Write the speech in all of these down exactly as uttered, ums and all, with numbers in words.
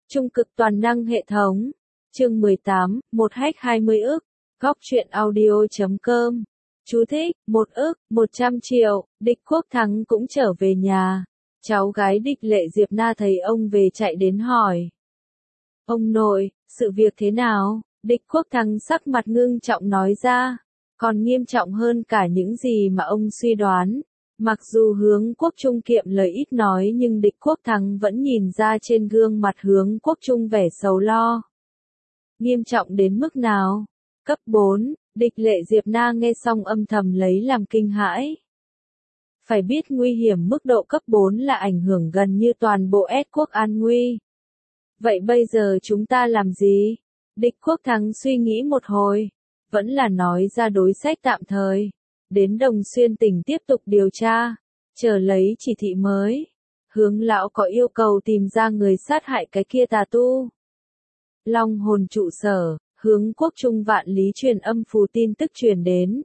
Trung cực toàn năng hệ thống. Chương mười tám, một hack hai mươi ức. Góc truyện audio chấm com. Chú thích, một ức, một trăm triệu, Địch Quốc Thắng cũng trở về nhà. Cháu gái Địch Lệ Diệp Na thấy ông về chạy đến hỏi. Ông nội, sự việc thế nào? Địch Quốc Thắng sắc mặt ngưng trọng nói ra. Còn nghiêm trọng hơn cả những gì mà ông suy đoán. Mặc dù Hướng Quốc Trung kiệm lời ít nói nhưng Địch Quốc Thắng vẫn nhìn ra trên gương mặt Hướng Quốc Trung vẻ sầu lo. Nghiêm trọng đến mức nào? Cấp bốn, Địch Lệ Diệp Na nghe xong âm thầm lấy làm kinh hãi. Phải biết nguy hiểm mức độ cấp bốn là ảnh hưởng gần như toàn bộ S quốc an nguy. Vậy bây giờ chúng ta làm gì? Địch Quốc Thắng suy nghĩ một hồi, vẫn là nói ra đối sách tạm thời. Đến Đồng Xuyên tỉnh tiếp tục điều tra, chờ lấy chỉ thị mới. Hướng lão có yêu cầu tìm ra người sát hại cái kia tà tu. Long hồn trụ sở, Hướng Quốc Trung vạn lý truyền âm phù tin tức truyền đến.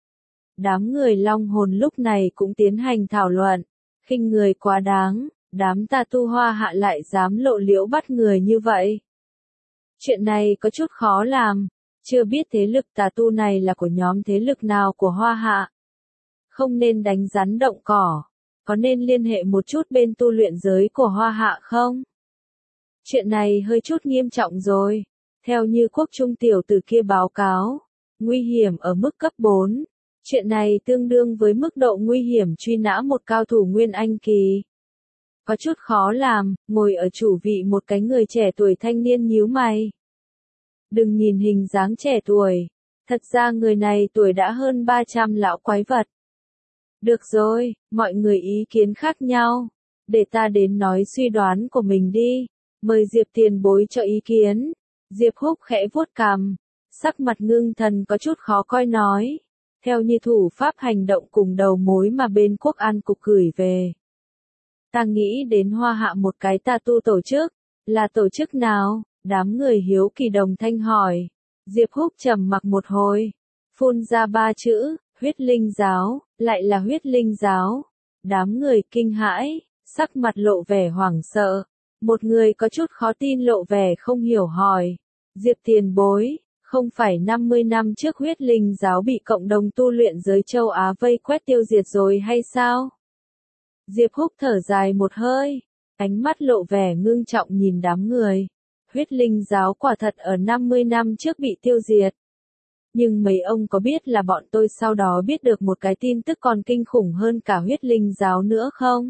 Đám người Long hồn lúc này cũng tiến hành thảo luận, khinh người quá đáng, đám tà tu Hoa Hạ lại dám lộ liễu bắt người như vậy. Chuyện này có chút khó làm. Chưa biết thế lực tà tu này là của nhóm thế lực nào của Hoa Hạ. Không nên đánh rắn động cỏ. Có nên liên hệ một chút bên tu luyện giới của Hoa Hạ không? Chuyện này hơi chút nghiêm trọng rồi. Theo như Quốc Trung tiểu tử kia báo cáo, nguy hiểm ở mức cấp bốn. Chuyện này tương đương với mức độ nguy hiểm truy nã một cao thủ Nguyên Anh kỳ. Có chút khó làm, ngồi ở chủ vị một cái người trẻ tuổi thanh niên nhíu mày. Đừng nhìn hình dáng trẻ tuổi, thật ra người này tuổi đã hơn ba trăm lão quái vật. Được rồi, mọi người ý kiến khác nhau, để ta đến nói suy đoán của mình đi, mời Diệp tiền bối cho ý kiến. Diệp Húc khẽ vuốt cằm, sắc mặt ngưng thần có chút khó coi nói, theo như thủ pháp hành động cùng đầu mối mà bên Quốc An cục gửi về. Ta nghĩ đến Hoa Hạ một cái tà tu tổ chức, là tổ chức nào? Đám người hiếu kỳ đồng thanh hỏi. Diệp Húc trầm mặc một hồi, phun ra ba chữ, huyết linh giáo, lại là huyết linh giáo. Đám người kinh hãi, sắc mặt lộ vẻ hoảng sợ. Một người có chút khó tin lộ vẻ không hiểu hỏi. Diệp tiền bối, không phải năm mươi năm trước huyết linh giáo bị cộng đồng tu luyện giới châu Á vây quét tiêu diệt rồi hay sao? Diệp Húc thở dài một hơi, ánh mắt lộ vẻ ngưng trọng nhìn đám người. Huyết linh giáo quả thật ở năm mươi năm trước bị tiêu diệt. Nhưng mấy ông có biết là bọn tôi sau đó biết được một cái tin tức còn kinh khủng hơn cả huyết linh giáo nữa không?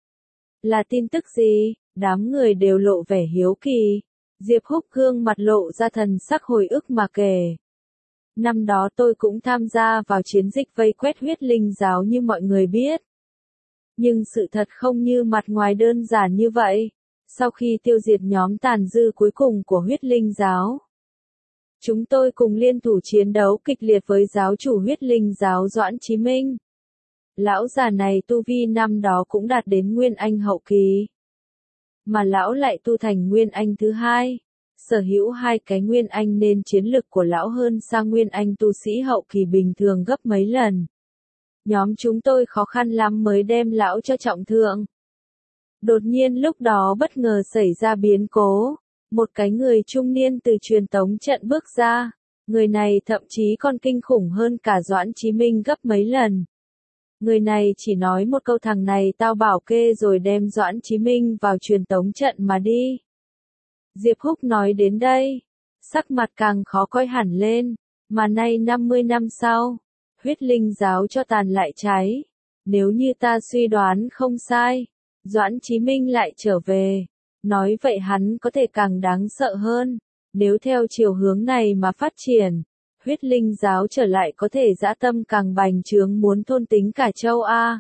Là tin tức gì? Đám người đều lộ vẻ hiếu kỳ. Diệp Húc gương mặt lộ ra thần sắc hồi ức mà kể. Năm đó tôi cũng tham gia vào chiến dịch vây quét huyết linh giáo như mọi người biết. Nhưng sự thật không như mặt ngoài đơn giản như vậy. Sau khi tiêu diệt nhóm tàn dư cuối cùng của huyết linh giáo, chúng tôi cùng liên thủ chiến đấu kịch liệt với giáo chủ huyết linh giáo Doãn Chí Minh. Lão già này tu vi năm đó cũng đạt đến Nguyên Anh hậu kỳ. Mà lão lại tu thành Nguyên Anh thứ hai. Sở hữu hai cái Nguyên Anh nên chiến lực của lão hơn xa Nguyên Anh tu sĩ hậu kỳ bình thường gấp mấy lần. Nhóm chúng tôi khó khăn lắm mới đem lão cho trọng thương. Đột nhiên lúc đó bất ngờ xảy ra biến cố, một cái người trung niên từ truyền tống trận bước ra, người này thậm chí còn kinh khủng hơn cả Doãn Chí Minh gấp mấy lần. Người này chỉ nói một câu thằng này tao bảo kê rồi đem Doãn Chí Minh vào truyền tống trận mà đi. Diệp Húc nói đến đây, sắc mặt càng khó coi hẳn lên, mà nay năm mươi năm sau, huyết linh giáo cho tàn lại cháy, nếu như ta suy đoán không sai. Doãn Chí Minh lại trở về, nói vậy hắn có thể càng đáng sợ hơn, nếu theo chiều hướng này mà phát triển, huyết linh giáo trở lại có thể dã tâm càng bành trướng muốn thôn tính cả châu A.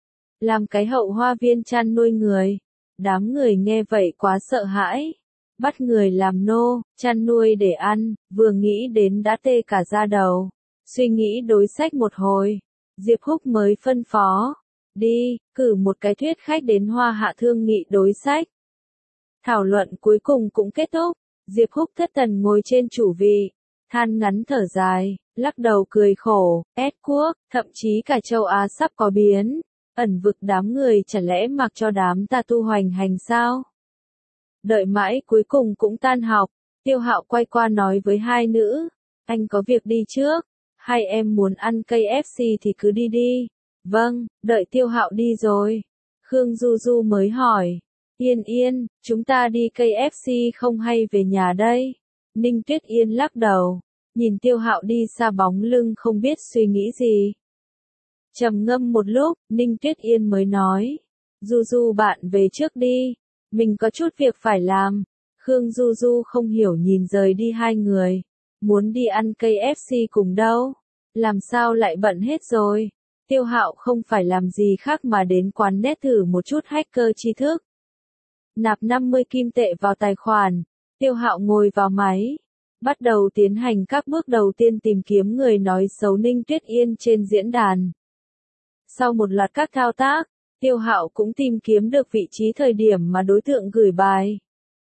Làm cái hậu hoa viên chăn nuôi người, đám người nghe vậy quá sợ hãi, bắt người làm nô, chăn nuôi để ăn, vừa nghĩ đến đã tê cả da đầu, suy nghĩ đối sách một hồi, Diệp Húc mới phân phó. Đi, cử một cái thuyết khách đến Hoa Hạ thương nghị đối sách. Thảo luận cuối cùng cũng kết thúc. Diệp Húc thất thần ngồi trên chủ vị, than ngắn thở dài, lắc đầu cười khổ. S quốc, thậm chí cả châu Á sắp có biến. Ẩn vực đám người chẳng lẽ mặc cho đám tà tu hoành hành sao? Đợi mãi cuối cùng cũng tan học, Tiêu Hạo quay qua nói với hai nữ, anh có việc đi trước, hai em muốn ăn cây ép xê thì cứ đi đi. Vâng, đợi Tiêu Hạo đi rồi. Khương Du Du mới hỏi, Yên Yên, chúng ta đi cây ép xê không hay về nhà đây? Ninh Tuyết Yên lắc đầu, nhìn Tiêu Hạo đi xa bóng lưng không biết suy nghĩ gì. Trầm ngâm một lúc, Ninh Tuyết Yên mới nói, Du Du bạn về trước đi, mình có chút việc phải làm. Khương Du Du không hiểu nhìn rời đi hai người, muốn đi ăn cây ép xê cùng đâu, làm sao lại bận hết rồi. Tiêu Hạo không phải làm gì khác mà đến quán net thử một chút hacker tri thức. Nạp năm mươi kim tệ vào tài khoản, Tiêu Hạo ngồi vào máy, bắt đầu tiến hành các bước đầu tiên tìm kiếm người nói xấu Ninh Tuyết Yên trên diễn đàn. Sau một loạt các thao tác, Tiêu Hạo cũng tìm kiếm được vị trí thời điểm mà đối tượng gửi bài.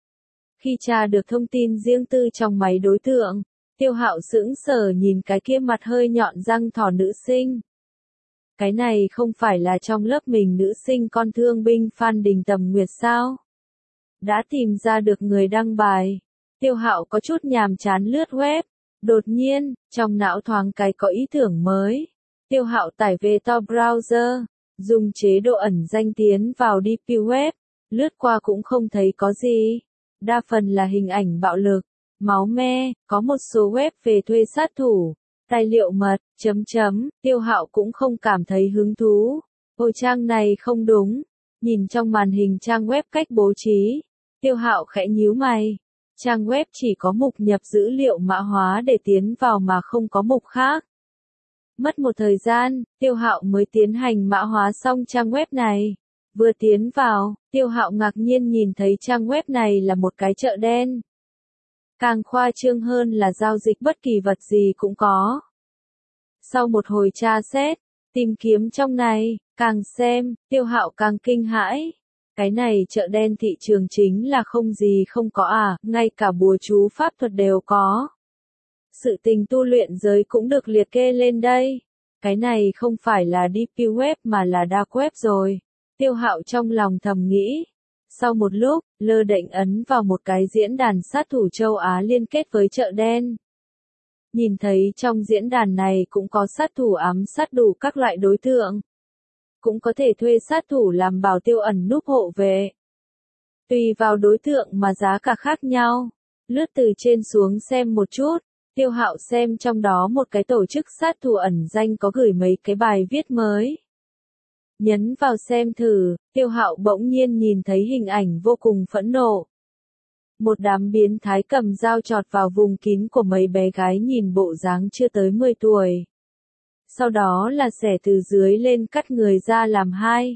Khi tra được thông tin riêng tư trong máy đối tượng, Tiêu Hạo sững sờ nhìn cái kia mặt hơi nhọn răng thỏ nữ sinh. Cái này không phải là trong lớp mình nữ sinh con thương binh Phan Đình Tầm Nguyệt sao? Đã tìm ra được người đăng bài. Tiêu Hạo có chút nhàm chán lướt web. Đột nhiên, trong não thoáng cái có ý tưởng mới. Tiêu Hạo tải về Tor browser, dùng chế độ ẩn danh tiến vào đê pê web, lướt qua cũng không thấy có gì. Đa phần là hình ảnh bạo lực, máu me, có một số web về thuê sát thủ, tài liệu mật, chấm chấm, Tiêu Hạo cũng không cảm thấy hứng thú. Ôi trang này không đúng. Nhìn trong màn hình trang web cách bố trí, Tiêu Hạo khẽ nhíu mày. Trang web chỉ có mục nhập dữ liệu mã hóa để tiến vào mà không có mục khác. Mất một thời gian, Tiêu Hạo mới tiến hành mã hóa xong trang web này. Vừa tiến vào, Tiêu Hạo ngạc nhiên nhìn thấy trang web này là một cái chợ đen. Càng khoa trương hơn là giao dịch bất kỳ vật gì cũng có. Sau một hồi tra xét, tìm kiếm trong này, càng xem, Tiêu Hạo càng kinh hãi. Cái này chợ đen thị trường chính là không gì không có à, ngay cả bùa chú pháp thuật đều có. Sự tình tu luyện giới cũng được liệt kê lên đây. Cái này không phải là đê pê web mà là dark web rồi. Tiêu Hạo trong lòng thầm nghĩ. Sau một lúc, lơ đễnh ấn vào một cái diễn đàn sát thủ châu Á liên kết với chợ đen. Nhìn thấy trong diễn đàn này cũng có sát thủ ám sát đủ các loại đối tượng. Cũng có thể thuê sát thủ làm bảo tiêu ẩn núp hộ vệ. Tùy vào đối tượng mà giá cả khác nhau. Lướt từ trên xuống xem một chút, Tiêu Hạo xem trong đó một cái tổ chức sát thủ ẩn danh có gửi mấy cái bài viết mới. Nhấn vào xem thử, Tiêu Hạo bỗng nhiên nhìn thấy hình ảnh vô cùng phẫn nộ. Một đám biến thái cầm dao chọt vào vùng kín của mấy bé gái nhìn bộ dáng chưa tới mười tuổi. Sau đó là xẻ từ dưới lên cắt người ra làm hai.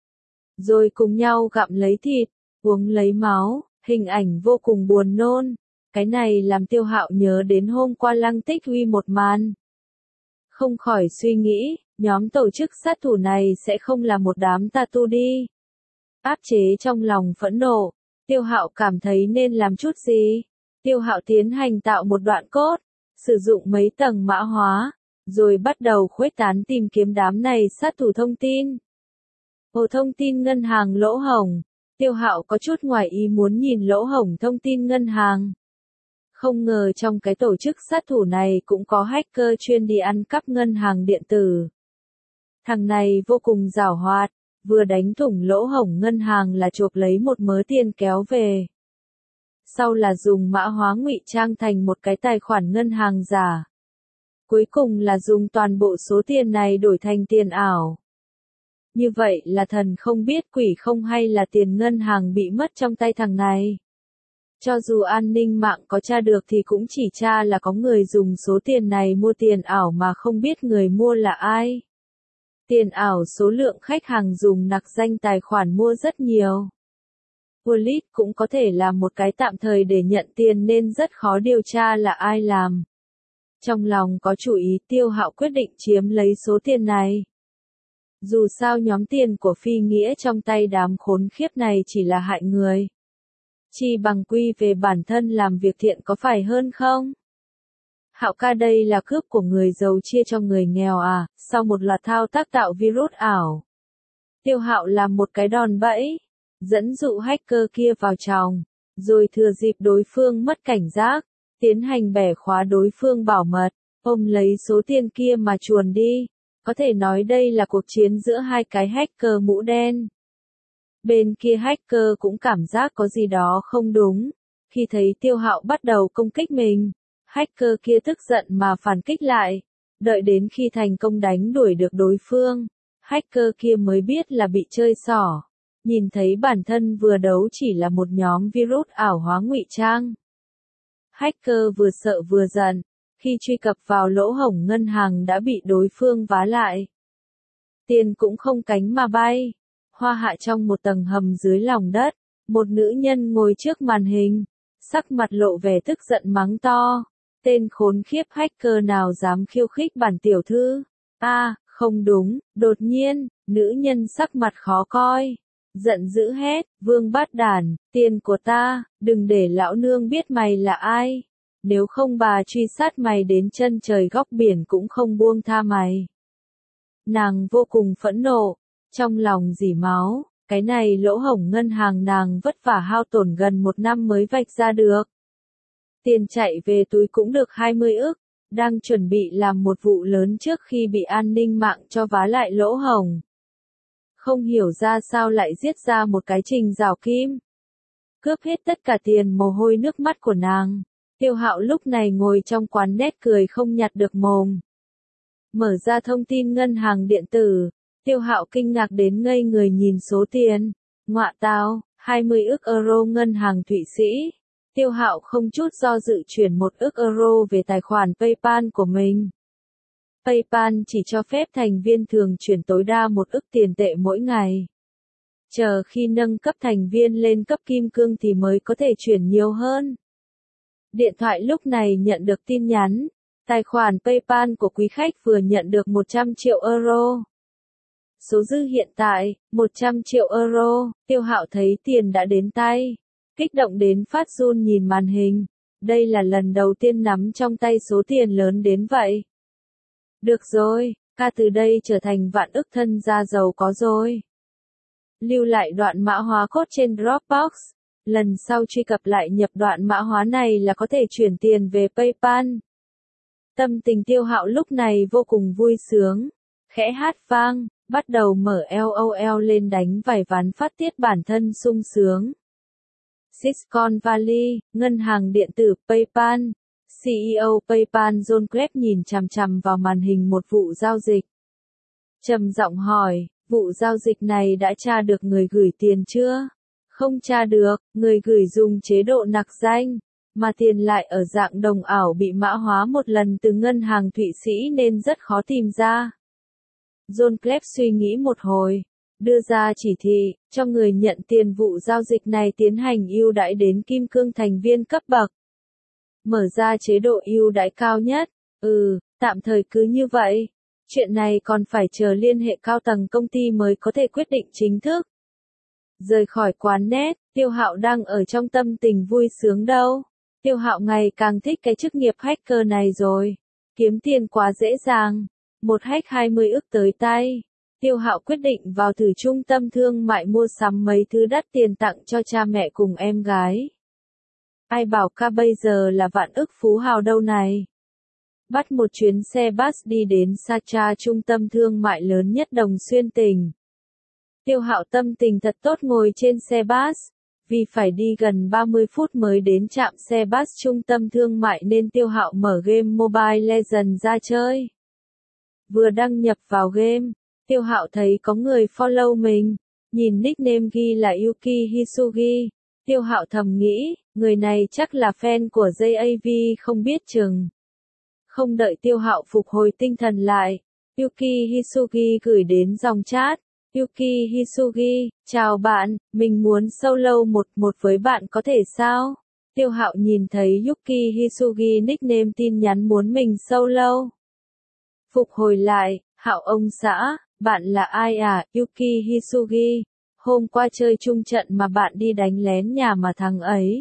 Rồi cùng nhau gặm lấy thịt, uống lấy máu, hình ảnh vô cùng buồn nôn. Cái này làm Tiêu Hạo nhớ đến hôm qua Lăng Tích Huy một màn. Không khỏi suy nghĩ, nhóm tổ chức sát thủ này sẽ không là một đám tà tu đi. Áp chế trong lòng phẫn nộ, Tiêu Hạo cảm thấy nên làm chút gì. Tiêu Hạo tiến hành tạo một đoạn code, sử dụng mấy tầng mã hóa, rồi bắt đầu khuếch tán tìm kiếm đám này sát thủ thông tin. Hồ thông tin ngân hàng lỗ hổng, Tiêu Hạo có chút ngoài ý muốn nhìn lỗ hổng thông tin ngân hàng. Không ngờ trong cái tổ chức sát thủ này cũng có hacker chuyên đi ăn cắp ngân hàng điện tử. Thằng này vô cùng giảo hoạt, vừa đánh thủng lỗ hổng ngân hàng là chộp lấy một mớ tiền kéo về. Sau là dùng mã hóa ngụy trang thành một cái tài khoản ngân hàng giả. Cuối cùng là dùng toàn bộ số tiền này đổi thành tiền ảo. Như vậy là thần không biết quỷ không hay là tiền ngân hàng bị mất trong tay thằng này. Cho dù an ninh mạng có tra được thì cũng chỉ tra là có người dùng số tiền này mua tiền ảo mà không biết người mua là ai. Tiền ảo số lượng khách hàng dùng nặc danh tài khoản mua rất nhiều. Wallet cũng có thể là một cái tạm thời để nhận tiền nên rất khó điều tra là ai làm. Trong lòng có chủ ý Tiêu Hạo quyết định chiếm lấy số tiền này. Dù sao nhóm tiền của phi nghĩa trong tay đám khốn khiếp này chỉ là hại người. Chi bằng quy về bản thân làm việc thiện có phải hơn không? Hạo ca đây là cướp của người giàu chia cho người nghèo à, sau một loạt thao tác tạo virus ảo. Tiêu Hạo làm một cái đòn bẫy, dẫn dụ hacker kia vào trong. rồi thừa dịp đối phương mất cảnh giác, tiến hành bẻ khóa đối phương bảo mật, ôm lấy số tiền kia mà chuồn đi. Có thể nói đây là cuộc chiến giữa hai cái hacker mũ đen. Bên kia hacker cũng cảm giác có gì đó không đúng. Khi thấy Tiêu Hạo bắt đầu công kích mình, hacker kia tức giận mà phản kích lại. Đợi đến khi thành công đánh đuổi được đối phương, hacker kia mới biết là bị chơi xỏ. Nhìn thấy bản thân vừa đấu chỉ là một nhóm virus ảo hóa ngụy trang. Hacker vừa sợ vừa giận, khi truy cập vào lỗ hổng ngân hàng đã bị đối phương vá lại. Tiền cũng không cánh mà bay. Hoa hạ trong một tầng hầm dưới lòng đất, một nữ nhân ngồi trước màn hình, sắc mặt lộ vẻ tức giận mắng to. Tên khốn khiếp hacker nào dám khiêu khích bản tiểu thư? A, à, không đúng, đột nhiên, nữ nhân sắc mặt khó coi. Giận dữ hét, vương bát đản, tiền của ta, đừng để lão nương biết mày là ai. Nếu không bà truy sát mày đến chân trời góc biển cũng không buông tha mày. Nàng vô cùng phẫn nộ, trong lòng rỉ máu, cái này lỗ hổng ngân hàng nàng vất vả hao tổn gần một năm mới vạch ra được. Tiền chạy về túi cũng được hai mươi ức, đang chuẩn bị làm một vụ lớn trước khi bị an ninh mạng cho vá lại lỗ hổng. Không hiểu ra sao lại giết ra một cái Trình Rào Kim. Cướp hết tất cả tiền mồ hôi nước mắt của nàng. Tiêu Hạo lúc này ngồi trong quán nét cười không nhặt được mồm. Mở ra thông tin ngân hàng điện tử, Tiêu Hạo kinh ngạc đến ngây người nhìn số tiền. Ngọa tào, hai mươi ức euro ngân hàng Thụy Sĩ. Tiêu Hạo không chút do dự chuyển một ức euro về tài khoản PayPal của mình. PayPal chỉ cho phép thành viên thường chuyển tối đa một ức tiền tệ mỗi ngày. Chờ khi nâng cấp thành viên lên cấp kim cương thì mới có thể chuyển nhiều hơn. Điện thoại lúc này nhận được tin nhắn. Tài khoản PayPal của quý khách vừa nhận được một trăm triệu euro. Số dư hiện tại, một trăm triệu euro. Tiêu Hạo thấy tiền đã đến tay. Kích động đến phát run nhìn màn hình. Đây là lần đầu tiên nắm trong tay số tiền lớn đến vậy. Được rồi, ca từ đây trở thành vạn ức thân gia giàu có rồi. Lưu lại đoạn mã hóa code trên Dropbox. Lần sau truy cập lại nhập đoạn mã hóa này là có thể chuyển tiền về PayPal. Tâm tình Tiêu Hạo lúc này vô cùng vui sướng. Khẽ hát vang, bắt đầu mở LOL lên đánh vài ván phát tiết bản thân sung sướng. Silicon Valley, ngân hàng điện tử PayPal. xê e ô PayPal John Kreb nhìn chằm chằm vào màn hình một vụ giao dịch. Trầm giọng hỏi, vụ giao dịch này đã tra được người gửi tiền chưa? Không tra được, người gửi dùng chế độ nặc danh, mà tiền lại ở dạng đồng ảo bị mã hóa một lần từ ngân hàng Thụy Sĩ nên rất khó tìm ra. John Kreb suy nghĩ một hồi, đưa ra chỉ thị, cho người nhận tiền vụ giao dịch này tiến hành ưu đãi đến kim cương thành viên cấp bậc. Mở ra chế độ ưu đãi cao nhất, ừ, tạm thời cứ như vậy. Chuyện này còn phải chờ liên hệ cao tầng công ty mới có thể quyết định chính thức. Rời khỏi quán net, Tiêu Hạo đang ở trong tâm tình vui sướng đâu. Tiêu Hạo ngày càng thích cái chức nghiệp hacker này rồi. Kiếm tiền quá dễ dàng. Một hack hai mươi ức tới tay. Tiêu Hạo quyết định vào thử trung tâm thương mại mua sắm mấy thứ đắt tiền tặng cho cha mẹ cùng em gái. Ai bảo ca bây giờ là vạn ức phú hào đâu này. Bắt một chuyến xe bus đi đến Sacha trung tâm thương mại lớn nhất Đồng Xuyên tỉnh. Tiêu Hạo tâm tình thật tốt ngồi trên xe bus. Vì phải đi gần ba mươi phút mới đến trạm xe bus trung tâm thương mại nên Tiêu Hạo mở game Mobile Legends ra chơi. Vừa đăng nhập vào game, Tiêu Hạo thấy có người follow mình. Nhìn nickname ghi là Yuki Hisugi. Tiêu Hạo thầm nghĩ, người này chắc là fan của gi a vê không biết chừng. Không đợi Tiêu Hạo phục hồi tinh thần lại, Yuki Hisugi gửi đến dòng chat. Yuki Hisugi, chào bạn, mình muốn solo một một với bạn có thể sao? Tiêu Hạo nhìn thấy Yuki Hisugi nickname tin nhắn muốn mình solo. Phục hồi lại, Hạo ông xã, bạn là ai à? Yuki Hisugi, hôm qua chơi chung trận mà bạn đi đánh lén nhà mà thằng ấy.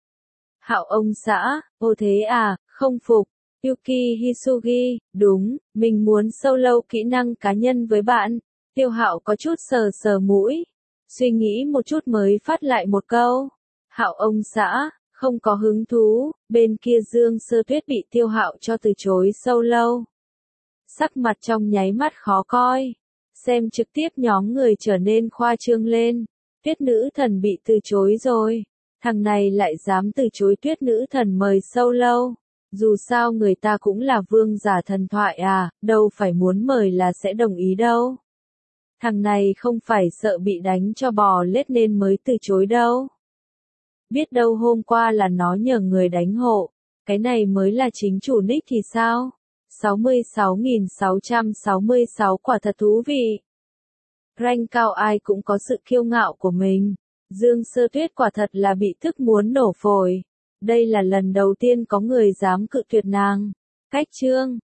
Hạo ông xã, ô thế à, không phục. Yuki Hisugi, đúng, mình muốn solo kỹ năng cá nhân với bạn. Tiêu Hạo có chút sờ sờ mũi, suy nghĩ một chút mới phát lại một câu. Hạo ông xã, không có hứng thú, bên kia Dương Sơ Tuyết bị Tiêu Hạo cho từ chối sâu lâu. Sắc mặt trong nháy mắt khó coi, xem trực tiếp nhóm người trở nên khoa trương lên, Tuyết nữ thần bị từ chối rồi, thằng này lại dám từ chối Tuyết nữ thần mời sâu lâu. Dù sao người ta cũng là vương giả thần thoại à, đâu phải muốn mời là sẽ đồng ý đâu. Thằng này không phải sợ bị đánh cho bò lết nên mới từ chối đâu. Biết đâu hôm qua là nó nhờ người đánh hộ, cái này mới là chính chủ nick thì sao? sáu mươi sáu nghìn sáu trăm sáu mươi sáu quả thật thú vị. Rank cao ai cũng có sự kiêu ngạo của mình. Dương Sơ Tuyết quả thật là bị tức muốn nổ phổi. Đây là lần đầu tiên có người dám cự tuyệt nàng. Cách chương